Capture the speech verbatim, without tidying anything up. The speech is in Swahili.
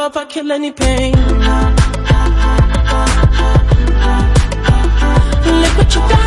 love, I kill any pain. Look what you got.